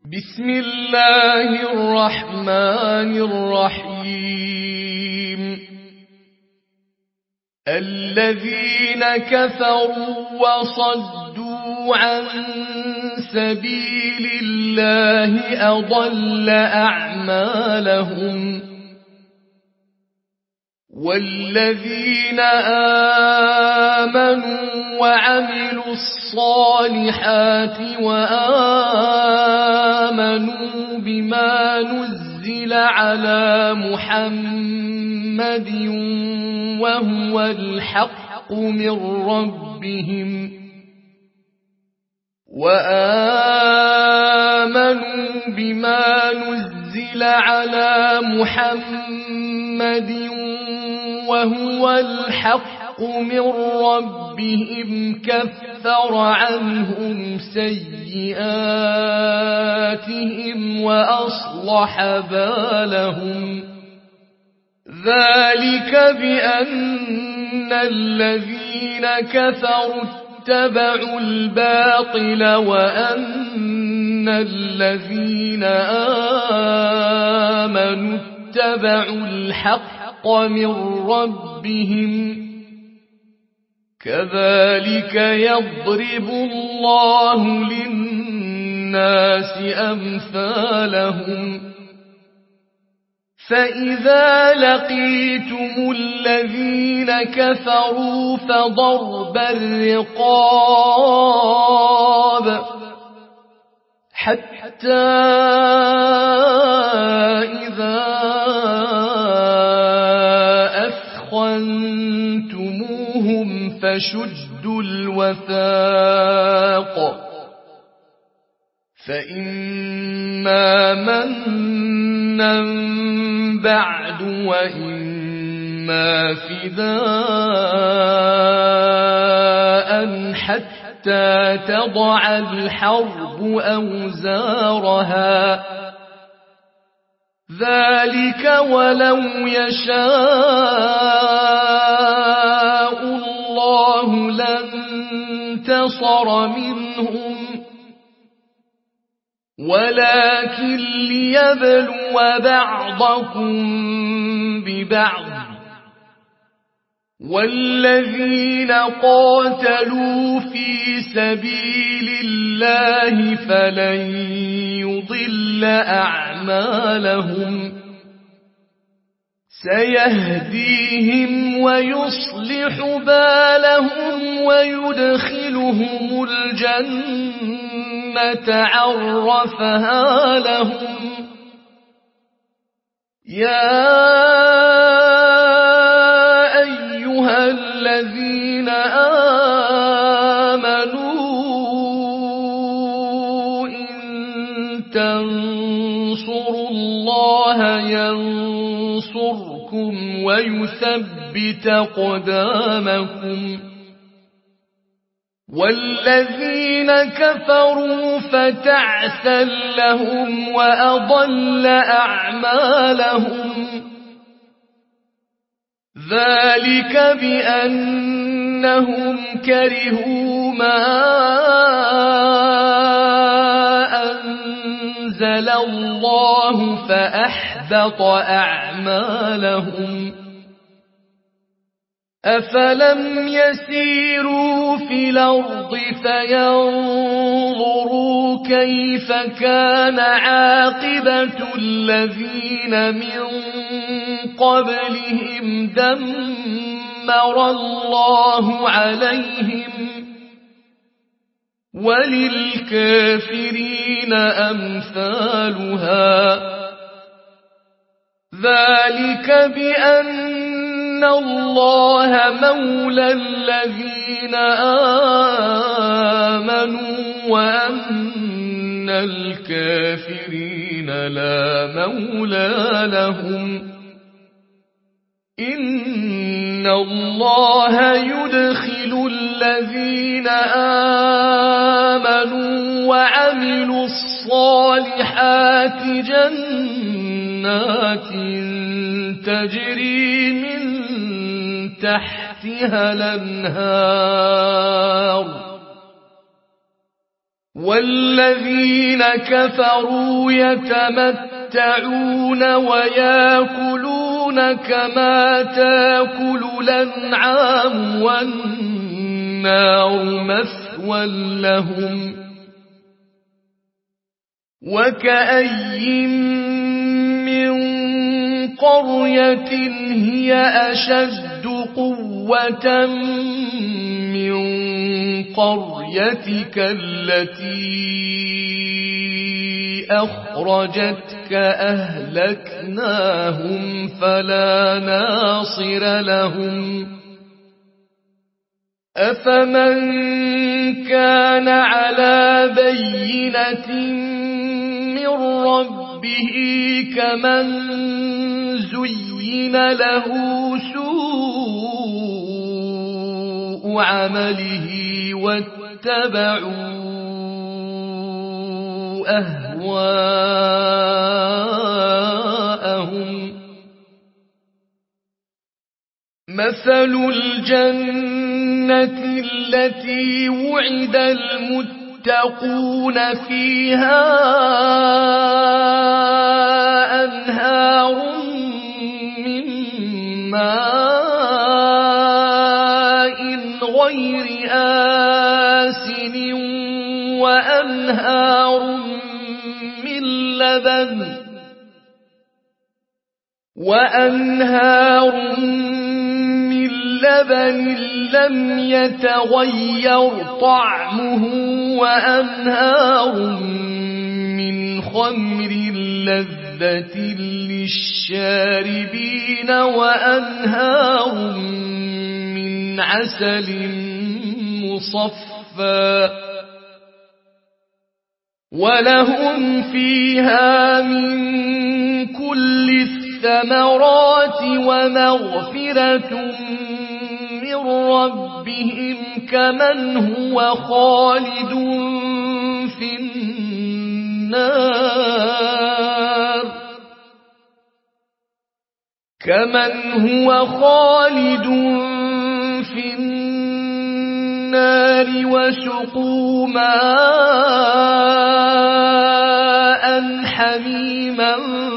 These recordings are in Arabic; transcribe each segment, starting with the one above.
بسم الله الرحمن الرحيم. الذين كفروا وصدوا عن سبيل الله أضل أعمالهم. والذين آمنوا وعملوا الصالحات وآمنوا بما نزل على محمد وهو الحق من ربهم كفر عنهم سيئاتهم وأصلح بالهم. ذلك بأن الذين كفروا اتبعوا الباطل وأن الذين آمنوا اتبعوا الحق من ربهم. كذلك يضرب الله للناس أمثالهم. فإذا لقيتم الذين كفروا فضرب الرقاب حتى إذا أثخنتموهم فشدوا الوثاق فإما منا بعد وإما فداء حتى تضع الحرب أوزارها. ذلك ولو يشاء الله لانتصر منهم ولكن ليبلو بعضكم ببعض. والذين قاتلوا في سبيل الله فلن يضل أعمالهم. سيهديهم ويصلح بالهم ويدخلهم الجنة عرفها لهم. يا أيها الذين آمنوا إن تنصروا الله ينصركم ويثبت أقدامكم. والذين كفروا فتعسا لهم وأضل أعمالهم. ذلك بأنهم كرهوا ما أنزل الله فأحبط أعمالهم. أفلم يسيروا في الأرض فينظروا كيف كان عاقبة الذين من قبلهم دمر الله عليهم وللكافرين أمثالها. ذلك بأن الله مولى الذين آمنوا وأن الكافرين لا مولى لهم. إن الله يدخل الذين آمنوا وعملوا الصالحات جنات تجري من تحتها الأنهار والذين كفروا يتمتعون ويأكلون كما تأكل الأنعام والنار مثوى لهم وكأي من قرية هي أشد قوة من قريتك التي أخرجتك أهلكناهم فلا ناصر لهم أفمن كان على بينة من ربه كمن زين له سوء عمله واتبعوا أهواءهم مثل الجنة التي وعد المتقون فيها أنهار من ماء غير آسن وأنهار من لبن لم يتغير طعمه وأنهار من خمر لذة للشاربين وأنهار من عسل مصفى ولهم فيها من كل الثمرات ومغفرة من ربهم كمن هو خالد في النار وسقوا ماء حميما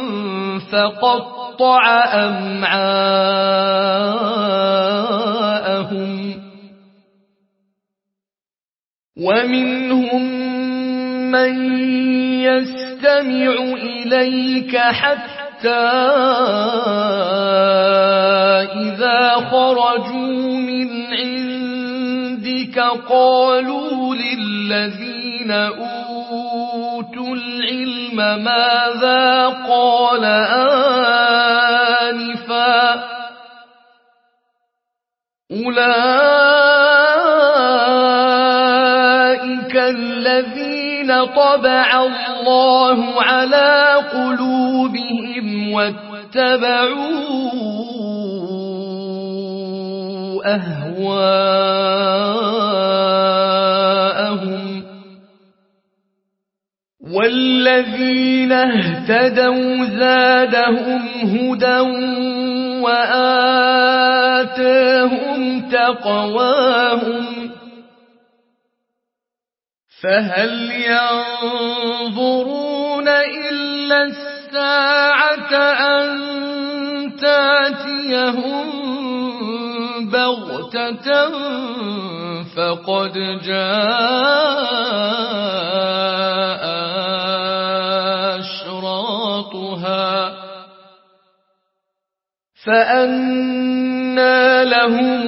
فقطع أمعاءهم ومنهم من يستمع إليك حتى إذا خرجوا من عندك قالوا للذين أوتوا العلم ماذا قال آنفا أولئك الذين طبع الله على قلوبهم واتبعوا أهواءهم والذين اهتدوا زادهم هدى وآتاهم تقواهم فهل ينظرون إلا الساعة أن تأتيهم بغتة فقد جاء أشراطها فأنى لهم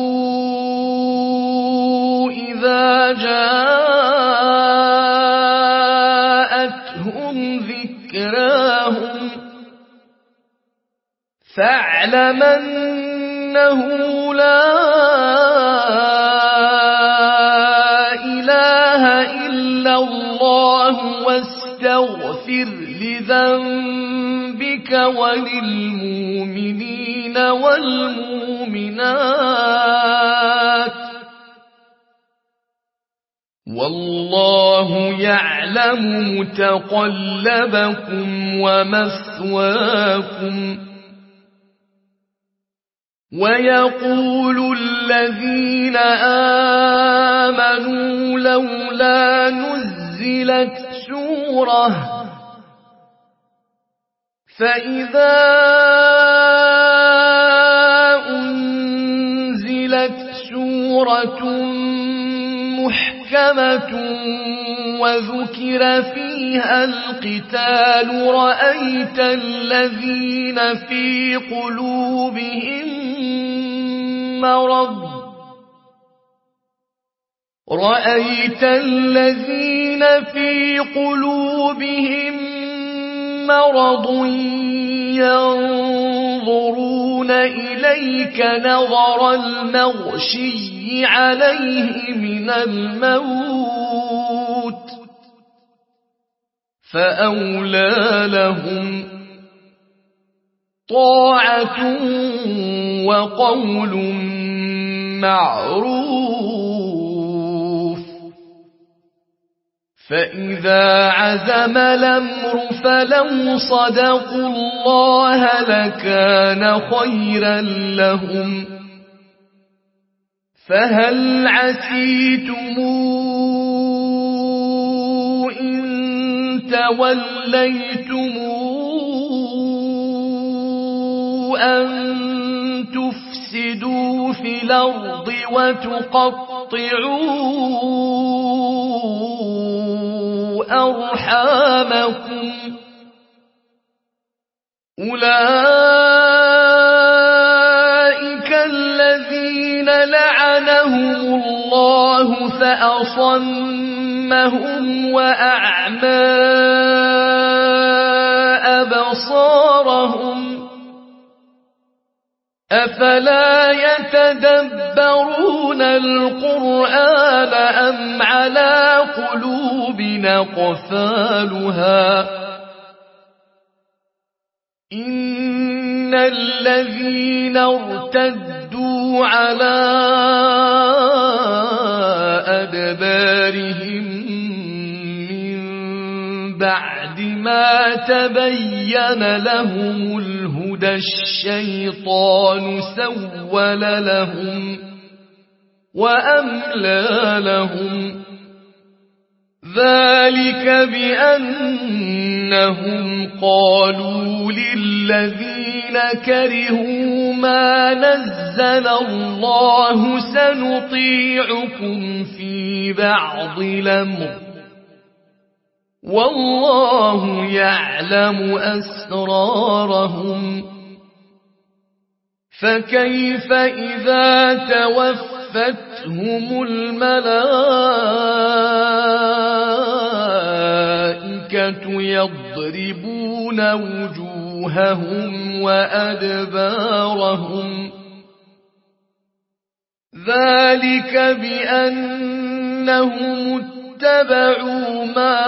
إذا جاءتهم ذكراهم فاعلم أنه لا إله إلا الله واستغفر لذنبك وللمؤمنين والمؤمنات والله يعلم متقلبكم ومثواكم ويقول الذين آمنوا لولا نزل فإذا أنزلت سورة محكمة وذكر فيها القتال رأيت الذين في قلوبهم مرض ينظرون إليك نظر المغشي عليه من الموت فأولى لهم طاعة وقول معروف فإذا عزم الأمر فلو صدقوا الله لكان خيرا لهم فهل عسيتم إن توليتم أن تفسدوا في الأرض وتقطعوا أرحامكم أولئك الذين لعنهم الله فأصمهم وأعمى أبصارهم أفلا يتدبرون القرآن أم على قلوب أقفالها إن الذين ارتدوا على أدبارهم من بعد ما تبين لهم الهدى الشيطان سول لهم وأملى لهم ذلك بأنهم قالوا للذين كرهوا ما نزل الله سنطيعكم في بعض الأمر والله يعلم أسرارهم فكيف إذا توفتهم الملائكة يضربون وجوههم وأدبارهم ذلك بأنهم اتبعوا ما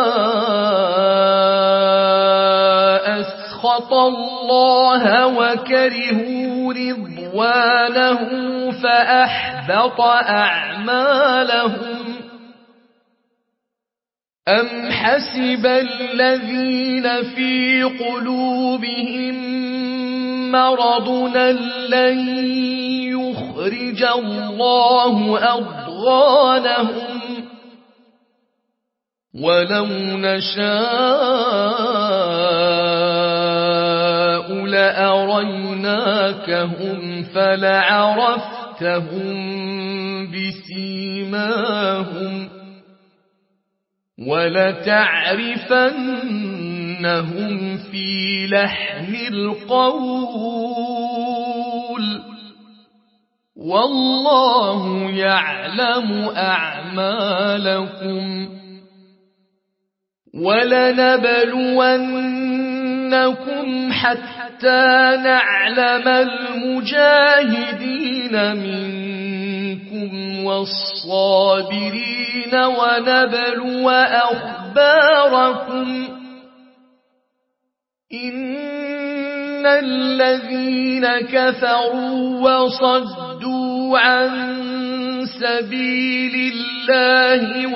أسخط الله وكرهوا رضوانه فأحبط أعمالهم أم حسب الذين في قلوبهم مرض لن يخرج الله أضغانهم ولو نشاء لأريناكهم فلعرفتهم بسيماهم ولتعرفنهم في لحن القول والله يعلم أعمالكم ولنبلونكم حتى نعلم المجاهدين منكم والصابرين ونبلو أخباركم إن الذين كفروا وصدوا عن سبيل الله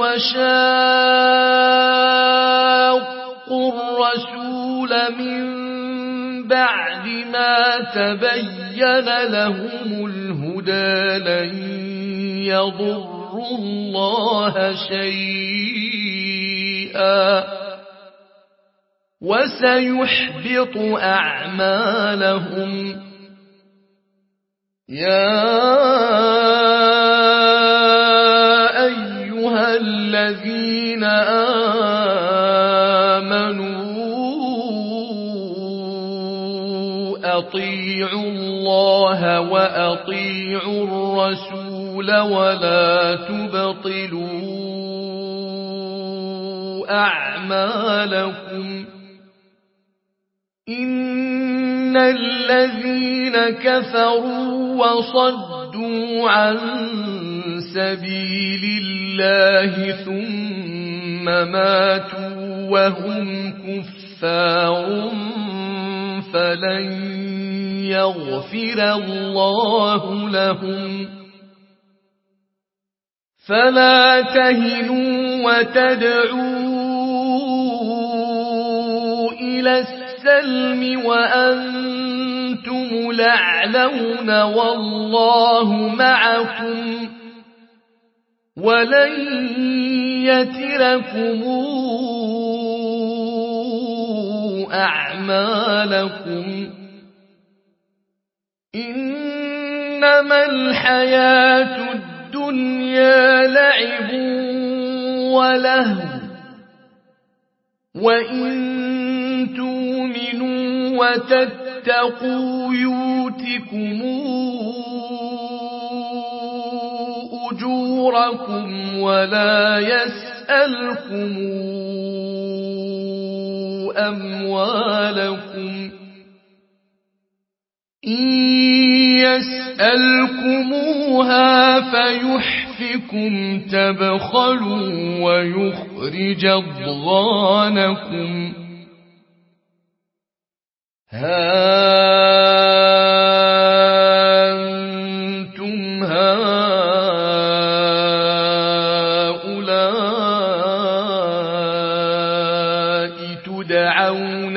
وشاقوا الرسول من بعد ما تبين لهم الهدى لن يضروا الله شيئا شيئا وسيحبط أعمالهم يا أيها الذين آمنوا أطيعوا الله وأطيعوا الرسول ولا تبطلوا أعمالكم إن الذين كفروا وصدوا عن سبيل الله ثم ماتوا وهم كفار فلن يغفر الله لهم فلا تهنوا وتدعوا إلى السلم وأنتم الأعلون والله معكم ولن يتركم أعمالكم إنما الحياة الدنيا لعب ولهو وإن تؤمنوا وتتقوا يؤتكم أجوركم ولا يسألكم أموالكم إن يسألكموها فيحفكم تبخلوا ويخرج أضغانكم ها أنتم هؤلاء تدعون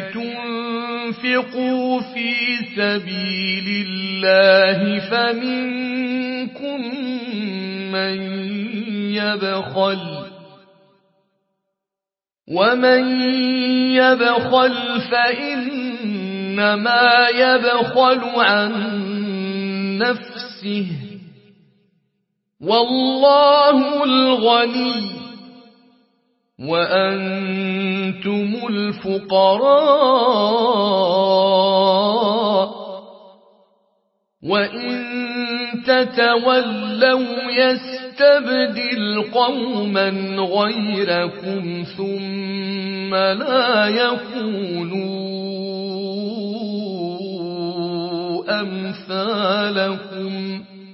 لتنفقوا في سبيل الله فمنكم من يبخل ومن يبخل فإنما يبخل عن نفسه والله الغني وأنتم الفقراء وإن تتولوا يستبدل قوما غيركم ثم لا يكونوا أمثالكم